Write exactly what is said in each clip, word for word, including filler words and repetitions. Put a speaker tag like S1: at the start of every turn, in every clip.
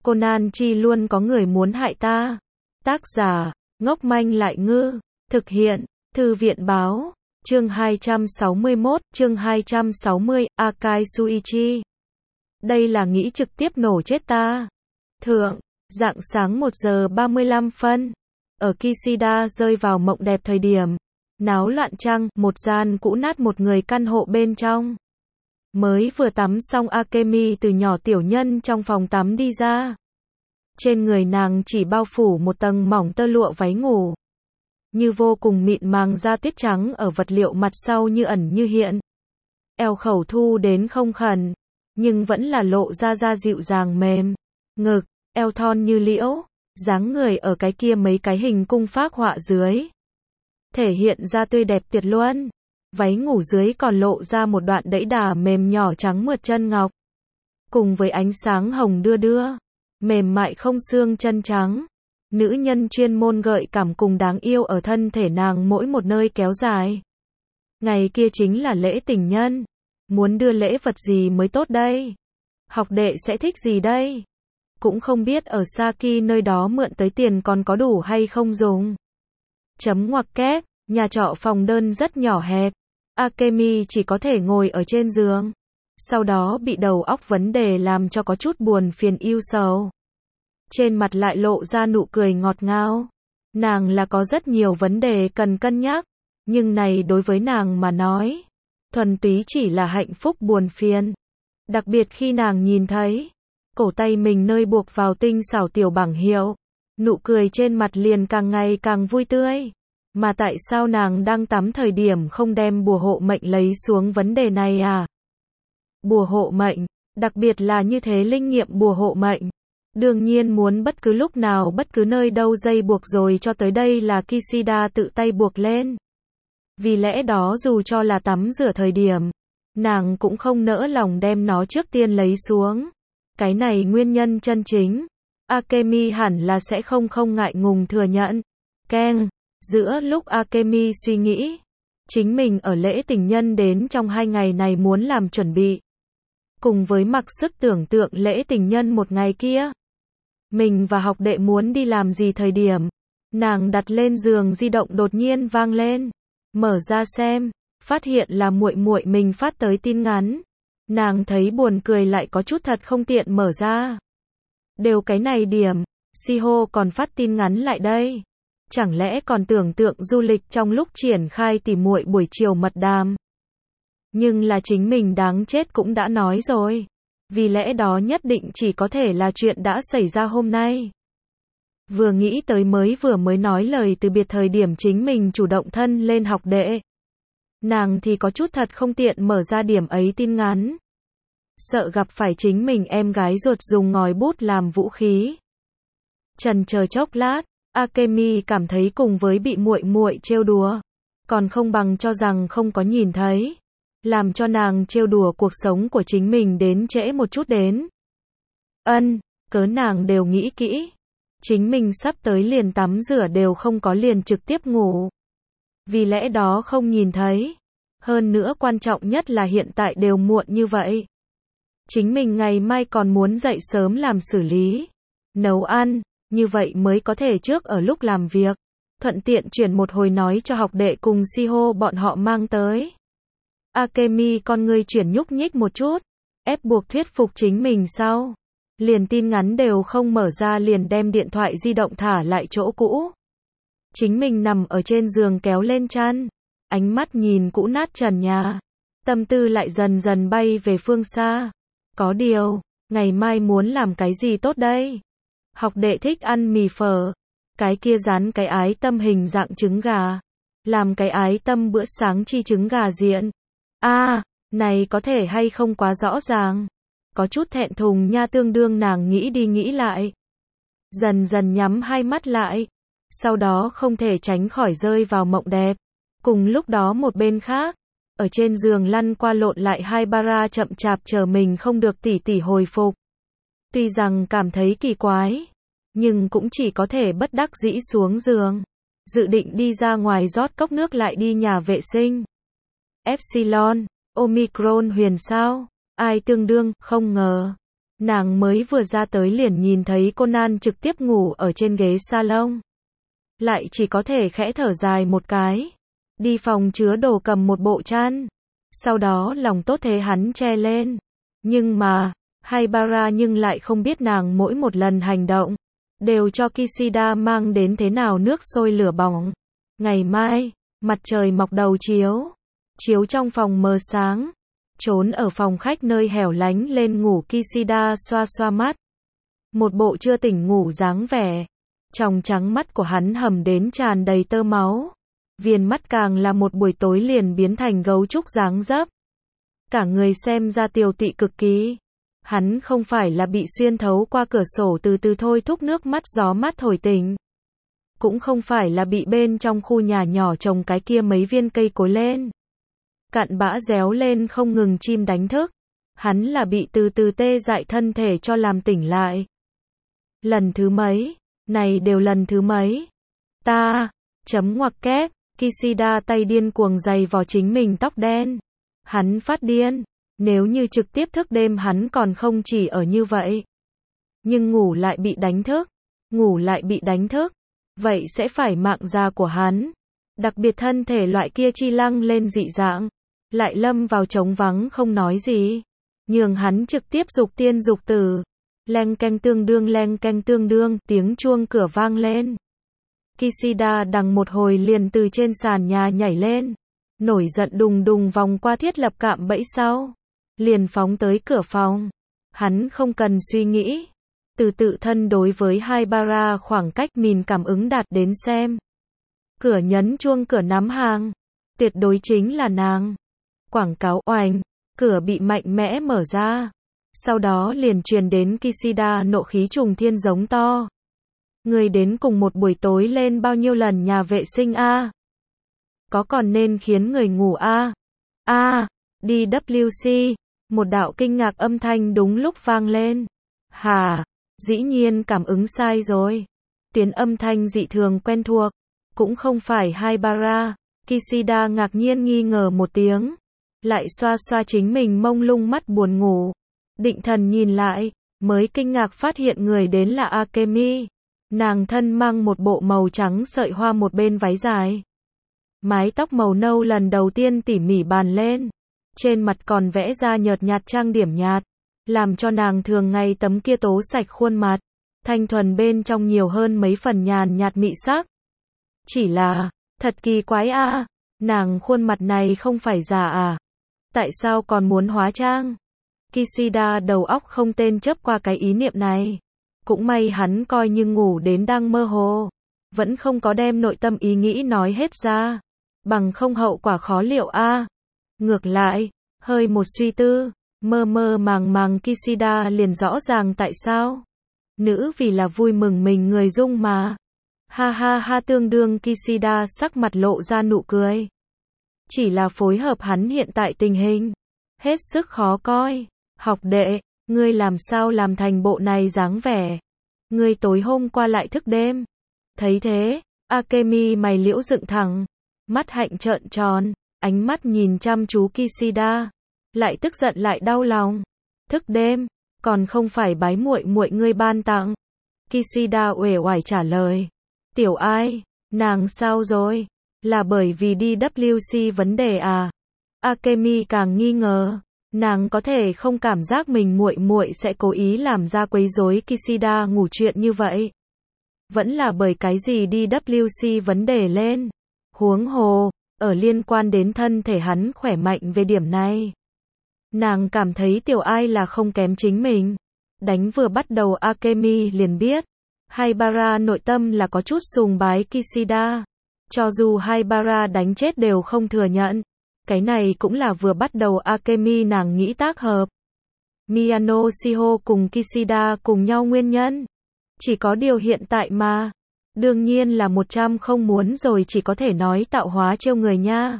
S1: Conan chi luôn có người muốn hại ta. Tác giả, ngốc manh lại ngư. Thực hiện, Thư viện báo. Chương hai trăm sáu mươi mốt, chương hai trăm sáu mươi, Akai Suichi. Đây là nghĩ trực tiếp nổ chết ta. Thượng, rạng sáng một giờ ba mươi lăm phân. Ở Kishida rơi vào mộng đẹp thời điểm. Náo loạn trăng, một gian cũ nát một người căn hộ bên trong. Mới vừa tắm xong Akemi từ nhỏ tiểu nhân trong phòng tắm đi ra. Trên người nàng chỉ bao phủ một tầng mỏng tơ lụa váy ngủ. Như vô cùng mịn màng da tuyết trắng ở vật liệu mặt sau như ẩn như hiện. Eo khẩu thu đến không khẩn, nhưng vẫn là lộ ra da dịu dàng mềm. Ngực, eo thon như liễu, dáng người ở cái kia mấy cái hình cung phác họa dưới. Thể hiện ra tươi đẹp tuyệt luân. Váy ngủ dưới còn lộ ra một đoạn đẫy đà mềm nhỏ trắng mượt chân ngọc. Cùng với ánh sáng hồng đưa đưa, mềm mại không xương chân trắng. Nữ nhân chuyên môn gợi cảm cùng đáng yêu ở thân thể nàng mỗi một nơi kéo dài. Ngày kia chính là lễ tình nhân. Muốn đưa lễ vật gì mới tốt đây? Học đệ sẽ thích gì đây? Cũng không biết ở Saki nơi đó mượn tới tiền còn có đủ hay không dùng. Chấm ngoặc kép, nhà trọ phòng đơn rất nhỏ hẹp. Akemi chỉ có thể ngồi ở trên giường. Sau đó bị đầu óc vấn đề làm cho có chút buồn phiền ưu sầu. Trên mặt lại lộ ra nụ cười ngọt ngào. Nàng là có rất nhiều vấn đề cần cân nhắc. Nhưng này đối với nàng mà nói, thuần túy chỉ là hạnh phúc buồn phiền. Đặc biệt khi nàng nhìn thấy cổ tay mình nơi buộc vào tinh xảo tiểu bảng hiệu. Nụ cười trên mặt liền càng ngày càng vui tươi. Mà tại sao nàng đang tắm thời điểm không đem bùa hộ mệnh lấy xuống vấn đề này à? Bùa hộ mệnh, đặc biệt là như thế linh nghiệm bùa hộ mệnh. Đương nhiên muốn bất cứ lúc nào bất cứ nơi đâu dây buộc rồi cho tới đây là Kishida tự tay buộc lên. Vì lẽ đó dù cho là tắm rửa thời điểm, nàng cũng không nỡ lòng đem nó trước tiên lấy xuống. Cái này nguyên nhân chân chính. Akemi hẳn là sẽ không không ngại ngùng thừa nhận. Keng. Giữa lúc Akemi suy nghĩ, chính mình ở lễ tình nhân đến trong hai ngày này muốn làm chuẩn bị. Cùng với mặc sức tưởng tượng lễ tình nhân một ngày kia. Mình và học đệ muốn đi làm gì thời điểm. Nàng đặt lên giường di động đột nhiên vang lên. Mở ra xem, phát hiện là muội muội mình phát tới tin ngắn. Nàng thấy buồn cười lại có chút thật không tiện mở ra. Đều cái này điểm, Shiho còn phát tin ngắn lại đây. Chẳng lẽ còn tưởng tượng du lịch trong lúc triển khai tỉ muội buổi chiều mật đàm. Nhưng là chính mình đáng chết cũng đã nói rồi. Vì lẽ đó nhất định chỉ có thể là chuyện đã xảy ra hôm nay. Vừa nghĩ tới mới vừa mới nói lời từ biệt thời điểm chính mình chủ động thân lên học đệ. Nàng thì có chút thật không tiện mở ra điểm ấy tin ngắn. Sợ gặp phải chính mình em gái ruột dùng ngòi bút làm vũ khí. Chần chờ chốc lát, Akemi cảm thấy cùng với bị muội muội trêu đùa, còn không bằng cho rằng không có nhìn thấy. Làm cho nàng trêu đùa cuộc sống của chính mình đến trễ một chút đến. Ân, cớ nàng đều nghĩ kỹ. Chính mình sắp tới liền tắm rửa đều không có liền trực tiếp ngủ. Vì lẽ đó không nhìn thấy. Hơn nữa quan trọng nhất là hiện tại đều muộn như vậy. Chính mình ngày mai còn muốn dậy sớm làm xử lý, nấu ăn, như vậy mới có thể trước ở lúc làm việc. Thuận tiện chuyển một hồi nói cho học đệ cùng Shiho bọn họ mang tới. Akemi con ngươi chuyển nhúc nhích một chút, ép buộc thuyết phục chính mình sau. Liền tin ngắn đều không mở ra liền đem điện thoại di động thả lại chỗ cũ. Chính mình nằm ở trên giường kéo lên chăn, ánh mắt nhìn cũ nát trần nhà. Tâm tư lại dần dần bay về phương xa. Có điều, ngày mai muốn làm cái gì tốt đây? Học đệ thích ăn mì phở. Cái kia dán cái ái tâm hình dạng trứng gà. Làm cái ái tâm bữa sáng chi trứng gà diện. A, à, này có thể hay không quá rõ ràng. Có chút thẹn thùng nha tương đương nàng nghĩ đi nghĩ lại. Dần dần nhắm hai mắt lại. Sau đó không thể tránh khỏi rơi vào mộng đẹp. Cùng lúc đó một bên khác. Ở trên giường lăn qua lộn lại hai bara chậm chạp chờ mình không được tỉ tỉ hồi phục. Tuy rằng cảm thấy kỳ quái, nhưng cũng chỉ có thể bất đắc dĩ xuống giường. Dự định đi ra ngoài rót cốc nước lại đi nhà vệ sinh. Epsilon, Omicron huyền sao? Ai tương đương, không ngờ. Nàng mới vừa ra tới liền nhìn thấy Conan trực tiếp ngủ ở trên ghế salon. Lại chỉ có thể khẽ thở dài một cái. Đi phòng chứa đồ cầm một bộ chăn. Sau đó lòng tốt thế hắn che lên. Nhưng mà, Haibara nhưng lại không biết nàng mỗi một lần hành động. Đều cho Kishida mang đến thế nào nước sôi lửa bỏng. Ngày mai, mặt trời mọc đầu chiếu. Chiếu trong phòng mờ sáng. Trốn ở phòng khách nơi hẻo lánh lên ngủ Kishida xoa xoa mắt. Một bộ chưa tỉnh ngủ dáng vẻ. Tròng trắng mắt của hắn hầm đến tràn đầy tơ máu. Viền mắt càng là một buổi tối liền biến thành gấu trúc dáng dấp. Cả người xem ra tiều tụy cực kỳ. Hắn không phải là bị xuyên thấu qua cửa sổ từ từ thôi thúc nước mắt gió mát thổi tỉnh. Cũng không phải là bị bên trong khu nhà nhỏ trồng cái kia mấy viên cây cối lên. Cặn bã réo lên không ngừng chim đánh thức. Hắn là bị từ từ tê dại thân thể cho làm tỉnh lại. Lần thứ mấy? Này đều lần thứ mấy? Ta, chấm ngoặc kép, Kishida tay điên cuồng giày vò chính mình tóc đen. Hắn phát điên. Nếu như trực tiếp thức đêm hắn còn không chỉ ở như vậy. Nhưng ngủ lại bị đánh thức. Ngủ lại bị đánh thức. Vậy sẽ phải mạng già của hắn. Đặc biệt thân thể loại kia chi lăng lên dị dạng. Lại lâm vào trống vắng không nói gì. Nhường hắn trực tiếp dục tiên dục tử. Leng canh tương đương leng canh tương đương, tiếng chuông cửa vang lên. Kishida đằng một hồi liền từ trên sàn nhà nhảy lên. Nổi giận đùng đùng vòng qua thiết lập cạm bẫy sau. Liền phóng tới cửa phòng. Hắn không cần suy nghĩ. Từ tự thân đối với Haibara khoảng cách mình cảm ứng đạt đến xem. Cửa nhấn chuông cửa nắm hàng. Tuyệt đối chính là nàng. Quảng cáo oành. Cửa bị mạnh mẽ mở ra. Sau đó liền truyền đến Kishida nộ khí trùng thiên giống to. Người đến cùng một buổi tối lên bao nhiêu lần nhà vệ sinh a? Có còn nên khiến người ngủ a? A, đi vê xê. Một đạo kinh ngạc âm thanh đúng lúc vang lên. Hà, dĩ nhiên cảm ứng sai rồi. Tuyến âm thanh dị thường quen thuộc. Cũng không phải Haibara. Kishida ngạc nhiên nghi ngờ một tiếng. Lại xoa xoa chính mình mông lung mắt buồn ngủ. Định thần nhìn lại, mới kinh ngạc phát hiện người đến là Akemi. Nàng thân mang một bộ màu trắng sợi hoa một bên váy dài. Mái tóc màu nâu lần đầu tiên tỉ mỉ bàn lên. Trên mặt còn vẽ ra nhợt nhạt trang điểm nhạt. Làm cho nàng thường ngày tấm kia tố sạch khuôn mặt. Thanh thuần bên trong nhiều hơn mấy phần nhàn nhạt mị sắc. Chỉ là, thật kỳ quái a, à. Nàng khuôn mặt này không phải già à? Tại sao còn muốn hóa trang? Kishida đầu óc không tên chớp qua cái ý niệm này. Cũng may hắn coi như ngủ đến đang mơ hồ. Vẫn không có đem nội tâm ý nghĩ nói hết ra. Bằng không hậu quả khó liệu a. À. Ngược lại, hơi một suy tư, mơ mơ màng màng Kishida liền rõ ràng tại sao. Nữ vì là vui mừng mình người dung mà. Ha ha ha tương đương Kishida sắc mặt lộ ra nụ cười. Chỉ là phối hợp hắn hiện tại tình hình. Hết sức khó coi. Học đệ, ngươi làm sao làm thành bộ này dáng vẻ. Ngươi tối hôm qua lại thức đêm. Thấy thế, Akemi mày liễu dựng thẳng. Mắt hạnh trợn tròn, ánh mắt nhìn chăm chú Kishida. Lại tức giận lại đau lòng. Thức đêm, còn không phải bái muội muội ngươi ban tặng. Kishida uể oải trả lời. Tiểu ai, nàng sao rồi? Là bởi vì đi vê xê vấn đề à? Akemi càng nghi ngờ. Nàng có thể không cảm giác mình muội muội sẽ cố ý làm ra quấy rối Kishida ngủ chuyện như vậy. Vẫn là bởi cái gì đi vê xê vấn đề lên. Huống hồ, ở liên quan đến thân thể hắn khỏe mạnh về điểm này. Nàng cảm thấy tiểu ai là không kém chính mình. Đánh vừa bắt đầu Akemi liền biết. Haibara nội tâm là có chút sùng bái Kishida. Cho dù Haibara đánh chết đều không thừa nhận. Cái này cũng là vừa bắt đầu Akemi nàng nghĩ tác hợp. Miyano Shiho cùng Kishida cùng nhau nguyên nhân. Chỉ có điều hiện tại mà. Đương nhiên là một trăm không muốn rồi chỉ có thể nói tạo hóa trêu người nha.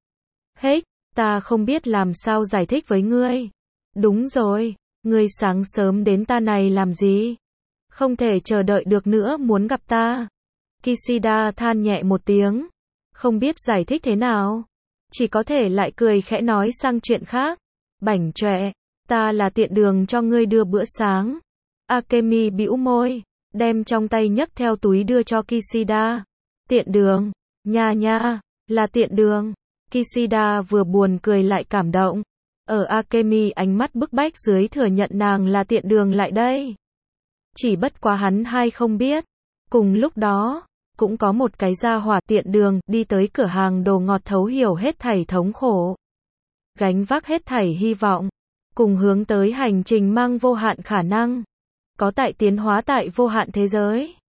S1: Hết, ta không biết làm sao giải thích với ngươi. Đúng rồi, ngươi sáng sớm đến ta này làm gì? Không thể chờ đợi được nữa muốn gặp ta. Kishida than nhẹ một tiếng. Không biết giải thích thế nào. Chỉ có thể lại cười khẽ nói sang chuyện khác. Bảnh chọe, Ta là tiện đường cho ngươi đưa bữa sáng. Akemi bĩu môi, đem trong tay nhấc theo túi đưa cho Kishida. Tiện đường, nha nha, là tiện đường. Kishida vừa buồn cười lại cảm động. Ở Akemi ánh mắt bức bách dưới thừa nhận nàng là tiện đường lại đây. Chỉ bất quá hắn hay không biết. Cùng lúc đó, cũng có một cái gia hỏa tiện đường đi tới cửa hàng đồ ngọt thấu hiểu hết thảy thống khổ. Gánh vác hết thảy hy vọng. Cùng hướng tới hành trình mang vô hạn khả năng. Có tại tiến hóa tại vô hạn thế giới.